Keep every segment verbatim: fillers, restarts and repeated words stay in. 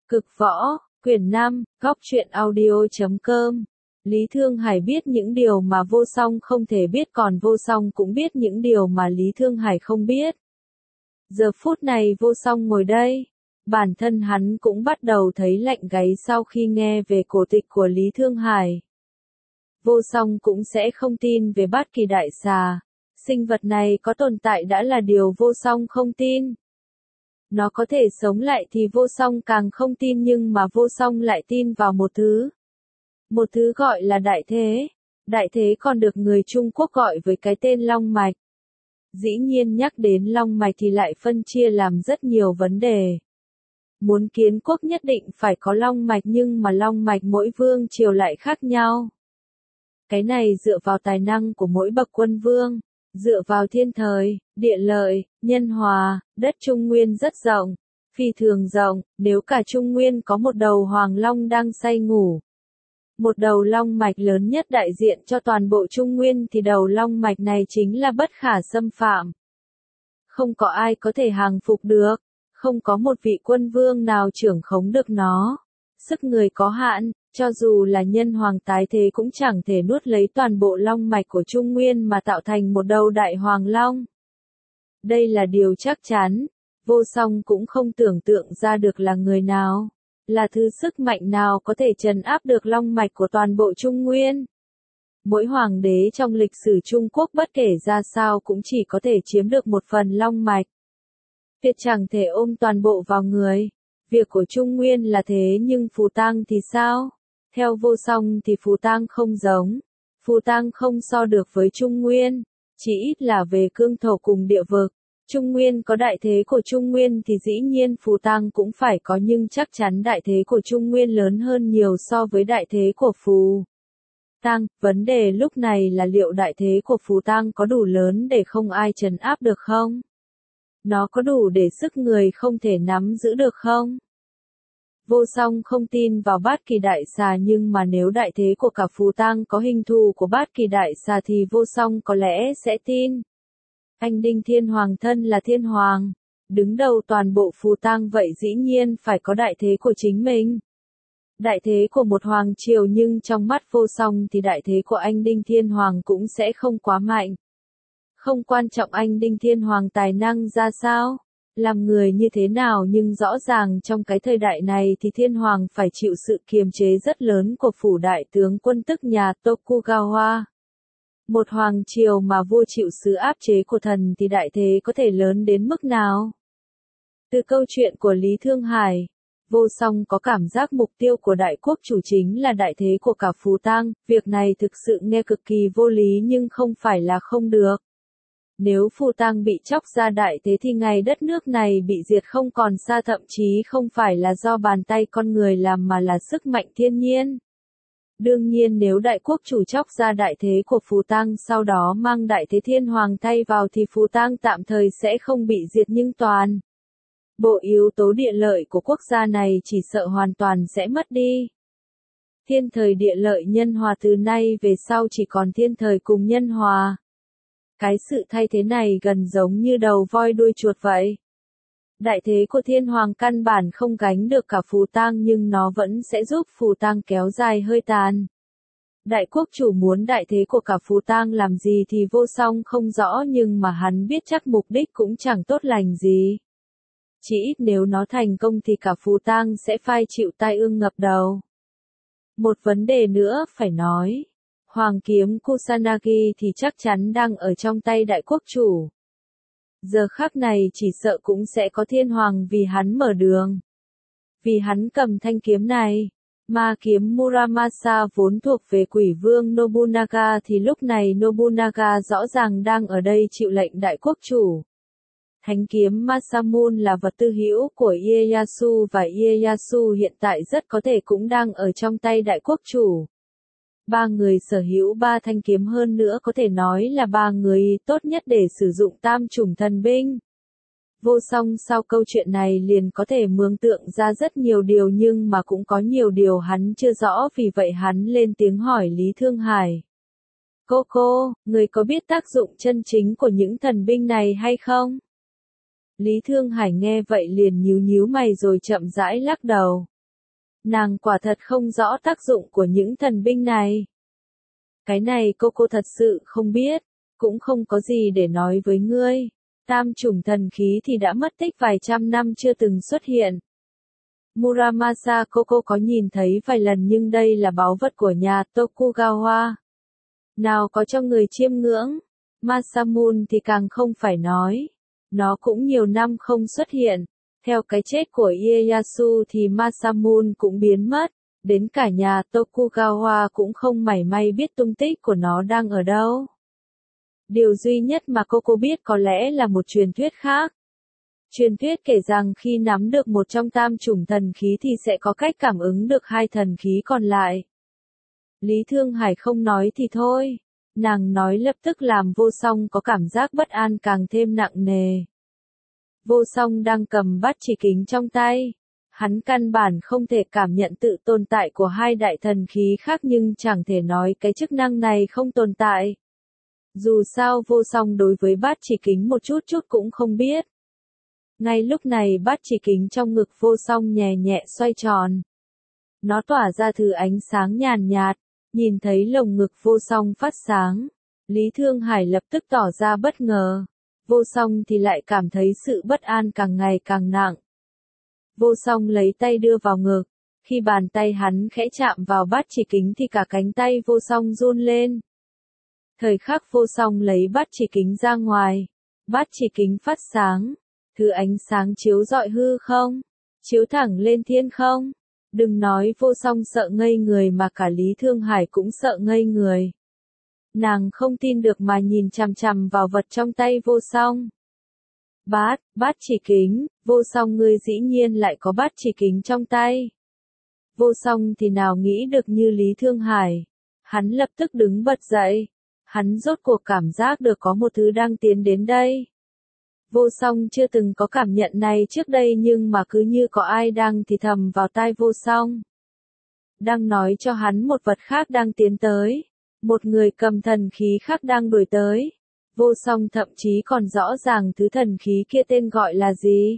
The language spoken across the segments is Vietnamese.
Cực võ, quyển năm, góc truyện audio.com. Lý Thương Hải biết những điều mà Vô Song không thể biết, còn Vô Song cũng biết những điều mà Lý Thương Hải không biết. Giờ phút này Vô Song ngồi đây, bản thân hắn cũng bắt đầu thấy lạnh gáy sau khi nghe về cổ tịch của Lý Thương Hải. Vô Song cũng sẽ không tin về Bát Kỳ Đại Xà. Sinh vật này có tồn tại đã là điều Vô Song không tin. Nó có thể sống lại thì Vô Song càng không tin, nhưng mà Vô Song lại tin vào một thứ. Một thứ gọi là đại thế. Đại thế còn được người Trung Quốc gọi với cái tên long mạch. Dĩ nhiên nhắc đến long mạch thì lại phân chia làm rất nhiều vấn đề. Muốn kiến quốc nhất định phải có long mạch, nhưng mà long mạch mỗi vương triều lại khác nhau. Cái này dựa vào tài năng của mỗi bậc quân vương, dựa vào thiên thời, địa lợi, nhân hòa. Đất Trung Nguyên rất rộng, phi thường rộng, nếu cả Trung Nguyên có một đầu hoàng long đang say ngủ, một đầu long mạch lớn nhất đại diện cho toàn bộ Trung Nguyên, thì đầu long mạch này chính là bất khả xâm phạm. Không có ai có thể hàng phục được, không có một vị quân vương nào trưởng khống được nó. Sức người có hạn, cho dù là nhân hoàng tái thế cũng chẳng thể nuốt lấy toàn bộ long mạch của Trung Nguyên mà tạo thành một đầu đại hoàng long. Đây là điều chắc chắn. Vô Song cũng không tưởng tượng ra được là người nào, là thứ sức mạnh nào có thể trấn áp được long mạch của toàn bộ Trung Nguyên. Mỗi hoàng đế trong lịch sử Trung Quốc bất kể ra sao cũng chỉ có thể chiếm được một phần long mạch. Việc chẳng thể ôm toàn bộ vào người. Việc của Trung Nguyên là thế, nhưng Phù Tang thì sao? Theo Vô Song thì Phù Tang không giống. Phù Tang không so được với Trung Nguyên, chỉ ít là về cương thổ cùng địa vực. Trung Nguyên có đại thế của Trung Nguyên thì dĩ nhiên Phù Tang cũng phải có, nhưng chắc chắn đại thế của Trung Nguyên lớn hơn nhiều so với đại thế của Phù Tang. Vấn đề lúc này là liệu đại thế của Phù Tang có đủ lớn để không ai trấn áp được không? Nó có đủ để sức người không thể nắm giữ được không? Vô Song không tin vào Bát Kỳ Đại Xà, nhưng mà nếu đại thế của cả Phù Tang có hình thù của Bát Kỳ Đại Xà thì Vô Song có lẽ sẽ tin. Anh Đinh Thiên Hoàng thân là Thiên Hoàng, đứng đầu toàn bộ Phù Tang, vậy dĩ nhiên phải có đại thế của chính mình. Đại thế của một hoàng triều, nhưng trong mắt Vô Song thì đại thế của anh Đinh Thiên Hoàng cũng sẽ không quá mạnh. Không quan trọng anh Đinh Thiên Hoàng tài năng ra sao, làm người như thế nào, nhưng rõ ràng trong cái thời đại này thì Thiên Hoàng phải chịu sự kiềm chế rất lớn của phủ đại tướng quân, tức nhà Tokugawa. Một hoàng triều mà vua chịu sự áp chế của thần thì đại thế có thể lớn đến mức nào? Từ câu chuyện của Lý Thương Hải, Vô Song có cảm giác mục tiêu của đại quốc chủ chính là đại thế của cả Phù Tang. Việc này thực sự nghe cực kỳ vô lý, nhưng không phải là không được. Nếu Phù Tang bị chóc ra đại thế thì ngày đất nước này bị diệt không còn xa, thậm chí không phải là do bàn tay con người làm mà là sức mạnh thiên nhiên. Đương nhiên nếu đại quốc chủ chóc ra đại thế của Phù Tang, sau đó mang đại thế Thiên Hoàng thay vào thì Phù Tang tạm thời sẽ không bị diệt, nhưng toàn bộ yếu tố địa lợi của quốc gia này chỉ sợ hoàn toàn sẽ mất đi. Thiên thời địa lợi nhân hòa, từ nay về sau chỉ còn thiên thời cùng nhân hòa. Cái sự thay thế này gần giống như đầu voi đuôi chuột vậy. Đại thế của Thiên Hoàng căn bản không gánh được cả Phù Tang, nhưng nó vẫn sẽ giúp Phù Tang kéo dài hơi tàn. Đại quốc chủ muốn đại thế của cả Phù Tang làm gì thì Vô Song không rõ, nhưng mà hắn biết chắc mục đích cũng chẳng tốt lành gì. Chỉ ít nếu nó thành công thì cả Phù Tang sẽ phải chịu tai ương ngập đầu. Một vấn đề nữa phải nói, Hoàng kiếm Kusanagi thì chắc chắn đang ở trong tay đại quốc chủ. Giờ khắc này chỉ sợ cũng sẽ có Thiên Hoàng vì hắn mở đường. Vì hắn cầm thanh kiếm này, ma kiếm Muramasa vốn thuộc về quỷ vương Nobunaga, thì lúc này Nobunaga rõ ràng đang ở đây chịu lệnh đại quốc chủ. Thánh kiếm Masamune là vật tư hữu của Ieyasu, và Ieyasu hiện tại rất có thể cũng đang ở trong tay đại quốc chủ. Ba người sở hữu ba thanh kiếm, hơn nữa có thể nói là ba người tốt nhất để sử dụng tam chủng thần binh. Vô Song sau câu chuyện này liền có thể mường tượng ra rất nhiều điều, nhưng mà cũng có nhiều điều hắn chưa rõ, vì vậy hắn lên tiếng hỏi Lý Thương Hải. Cô cô, người có biết tác dụng chân chính của những thần binh này hay không? Lý Thương Hải nghe vậy liền nhíu nhíu mày rồi chậm rãi lắc đầu. Nàng quả thật không rõ tác dụng của những thần binh này. Cái này cô cô thật sự không biết, cũng không có gì để nói với ngươi. Tam chủng thần khí thì đã mất tích vài trăm năm chưa từng xuất hiện. Muramasa Koko có nhìn thấy vài lần nhưng đây là báu vật của nhà Tokugawa. Nào có cho người chiêm ngưỡng. Masamune thì càng không phải nói. Nó cũng nhiều năm không xuất hiện. Theo cái chết của Ieyasu thì Masamune cũng biến mất. Đến cả nhà Tokugawa cũng không mảy may biết tung tích của nó đang ở đâu. Điều duy nhất mà Koko biết có lẽ là một truyền thuyết khác. Truyền thuyết kể rằng khi nắm được một trong tam chủng thần khí thì sẽ có cách cảm ứng được hai thần khí còn lại. Lý Thương Hải không nói thì thôi. Nàng nói lập tức làm Vô Song có cảm giác bất an càng thêm nặng nề. Vô Song đang cầm bát chỉ kính trong tay. Hắn căn bản không thể cảm nhận tự tồn tại của hai đại thần khí khác nhưng chẳng thể nói cái chức năng này không tồn tại. Dù sao Vô Song đối với bát chỉ kính một chút chút cũng không biết. Ngay lúc này bát chỉ kính trong ngực Vô Song nhẹ nhẹ xoay tròn. Nó tỏa ra thứ ánh sáng nhàn nhạt, nhìn thấy lồng ngực Vô Song phát sáng. Lý Thương Hải lập tức tỏ ra bất ngờ. Vô Song thì lại cảm thấy sự bất an càng ngày càng nặng. Vô Song lấy tay đưa vào ngực. Khi bàn tay hắn khẽ chạm vào bát chỉ kính thì cả cánh tay Vô Song run lên. Thời khắc Vô Song lấy bát chỉ kính ra ngoài. Bát chỉ kính phát sáng. Thứ ánh sáng chiếu rọi hư không? Chiếu thẳng lên thiên không? Đừng nói Vô Song sợ ngây người mà cả Lý Thương Hải cũng sợ ngây người. Nàng không tin được mà nhìn chằm chằm vào vật trong tay Vô Song. Bát, bát chỉ kính, Vô Song ngươi dĩ nhiên lại có bát chỉ kính trong tay. Vô Song thì nào nghĩ được như Lý Thương Hải. Hắn lập tức đứng bật dậy. Hắn rốt cuộc cảm giác được có một thứ đang tiến đến đây. Vô Song chưa từng có cảm nhận này trước đây nhưng mà cứ như có ai đang thì thầm vào tai Vô Song. Đang nói cho hắn một vật khác đang tiến tới. Một người cầm thần khí khác đang đuổi tới. Vô Song thậm chí còn rõ ràng thứ thần khí kia tên gọi là gì.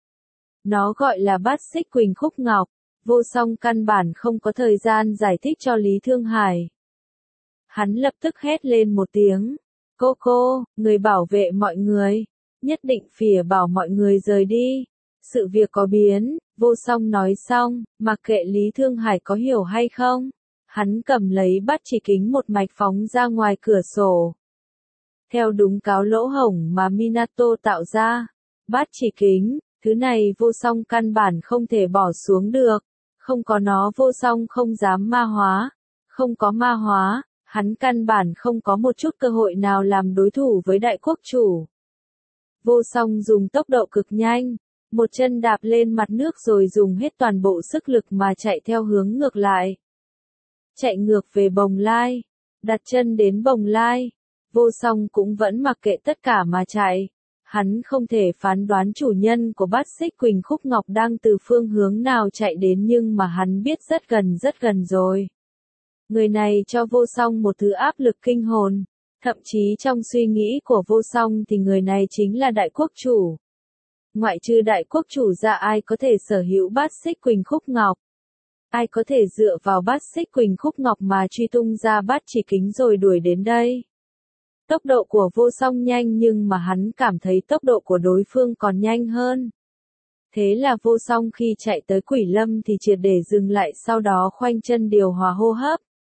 Nó gọi là Bát Xích Quỳnh Khúc Ngọc. Vô Song căn bản không có thời gian giải thích cho Lý Thương Hải. Hắn lập tức hét lên một tiếng. Cô cô, người bảo vệ mọi người. Nhất định phìa bảo mọi người rời đi. Sự việc có biến, Vô Song nói xong, mặc kệ Lý Thương Hải có hiểu hay không. Hắn cầm lấy bát chỉ kính một mạch phóng ra ngoài cửa sổ. Theo đúng cáo lỗ hổng mà Minato tạo ra. Bát chỉ kính, thứ này Vô Song căn bản không thể bỏ xuống được. Không có nó Vô Song không dám ma hóa. Không có ma hóa, hắn căn bản không có một chút cơ hội nào làm đối thủ với đại quốc chủ. Vô Song dùng tốc độ cực nhanh, một chân đạp lên mặt nước rồi dùng hết toàn bộ sức lực mà chạy theo hướng ngược lại. Chạy ngược về Bồng Lai, đặt chân đến Bồng Lai, Vô Song cũng vẫn mặc kệ tất cả mà chạy. Hắn không thể phán đoán chủ nhân của Bát Xích Quỳnh Khúc Ngọc đang từ phương hướng nào chạy đến nhưng mà hắn biết rất gần rất gần rồi. Người này cho Vô Song một thứ áp lực kinh hồn. Thậm chí trong suy nghĩ của Vô Song thì người này chính là đại quốc chủ. Ngoại trừ đại quốc chủ ra ai có thể sở hữu Bát Xích Quỳnh Khúc Ngọc. Ai có thể dựa vào Bát Xích Quỳnh Khúc Ngọc mà truy tung ra bát chỉ kính rồi đuổi đến đây. Tốc độ của Vô Song nhanh nhưng mà hắn cảm thấy tốc độ của đối phương còn nhanh hơn. Thế là Vô Song khi chạy tới Quỷ Lâm thì triệt để dừng lại sau đó khoanh chân điều hòa hô hấp.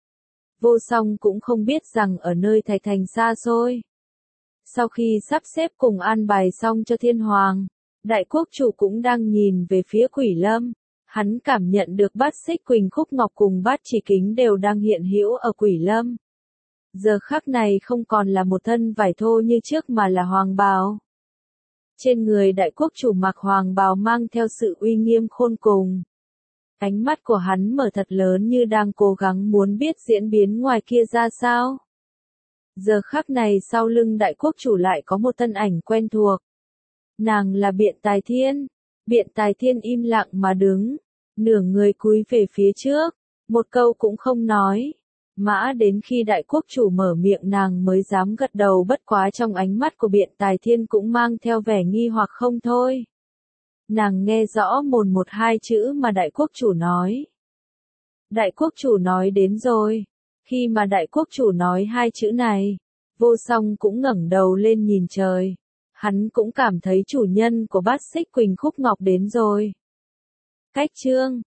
Vô Song cũng không biết rằng ở nơi Thạch Thành xa xôi. Sau khi sắp xếp cùng an bài xong cho Thiên Hoàng, đại quốc chủ cũng đang nhìn về phía Quỷ Lâm. Hắn cảm nhận được Bát Xích Quỳnh Khúc Ngọc cùng bát chỉ kính đều đang hiện hữu ở Quỷ Lâm. Giờ khắc này không còn là một thân vải thô như trước mà là hoàng bào. Trên người đại quốc chủ mặc hoàng bào mang theo sự uy nghiêm khôn cùng. Ánh mắt của hắn mở thật lớn như đang cố gắng muốn biết diễn biến ngoài kia ra sao. Giờ khắc này sau lưng đại quốc chủ lại có một thân ảnh quen thuộc. Nàng là Biện Tài Thiên. Biện Tài Thiên im lặng mà đứng, nửa người cúi về phía trước, một câu cũng không nói. Mã đến khi đại quốc chủ mở miệng nàng mới dám gật đầu, bất quá trong ánh mắt của Biện Tài Thiên cũng mang theo vẻ nghi hoặc không thôi. Nàng nghe rõ mồn một hai chữ mà đại quốc chủ nói. Đại quốc chủ nói đến rồi. Khi mà đại quốc chủ nói hai chữ này, vô song cũng ngẩng đầu lên nhìn trời. Hắn cũng cảm thấy chủ nhân của bát xích Quỳnh Khúc Ngọc đến rồi. Cách chương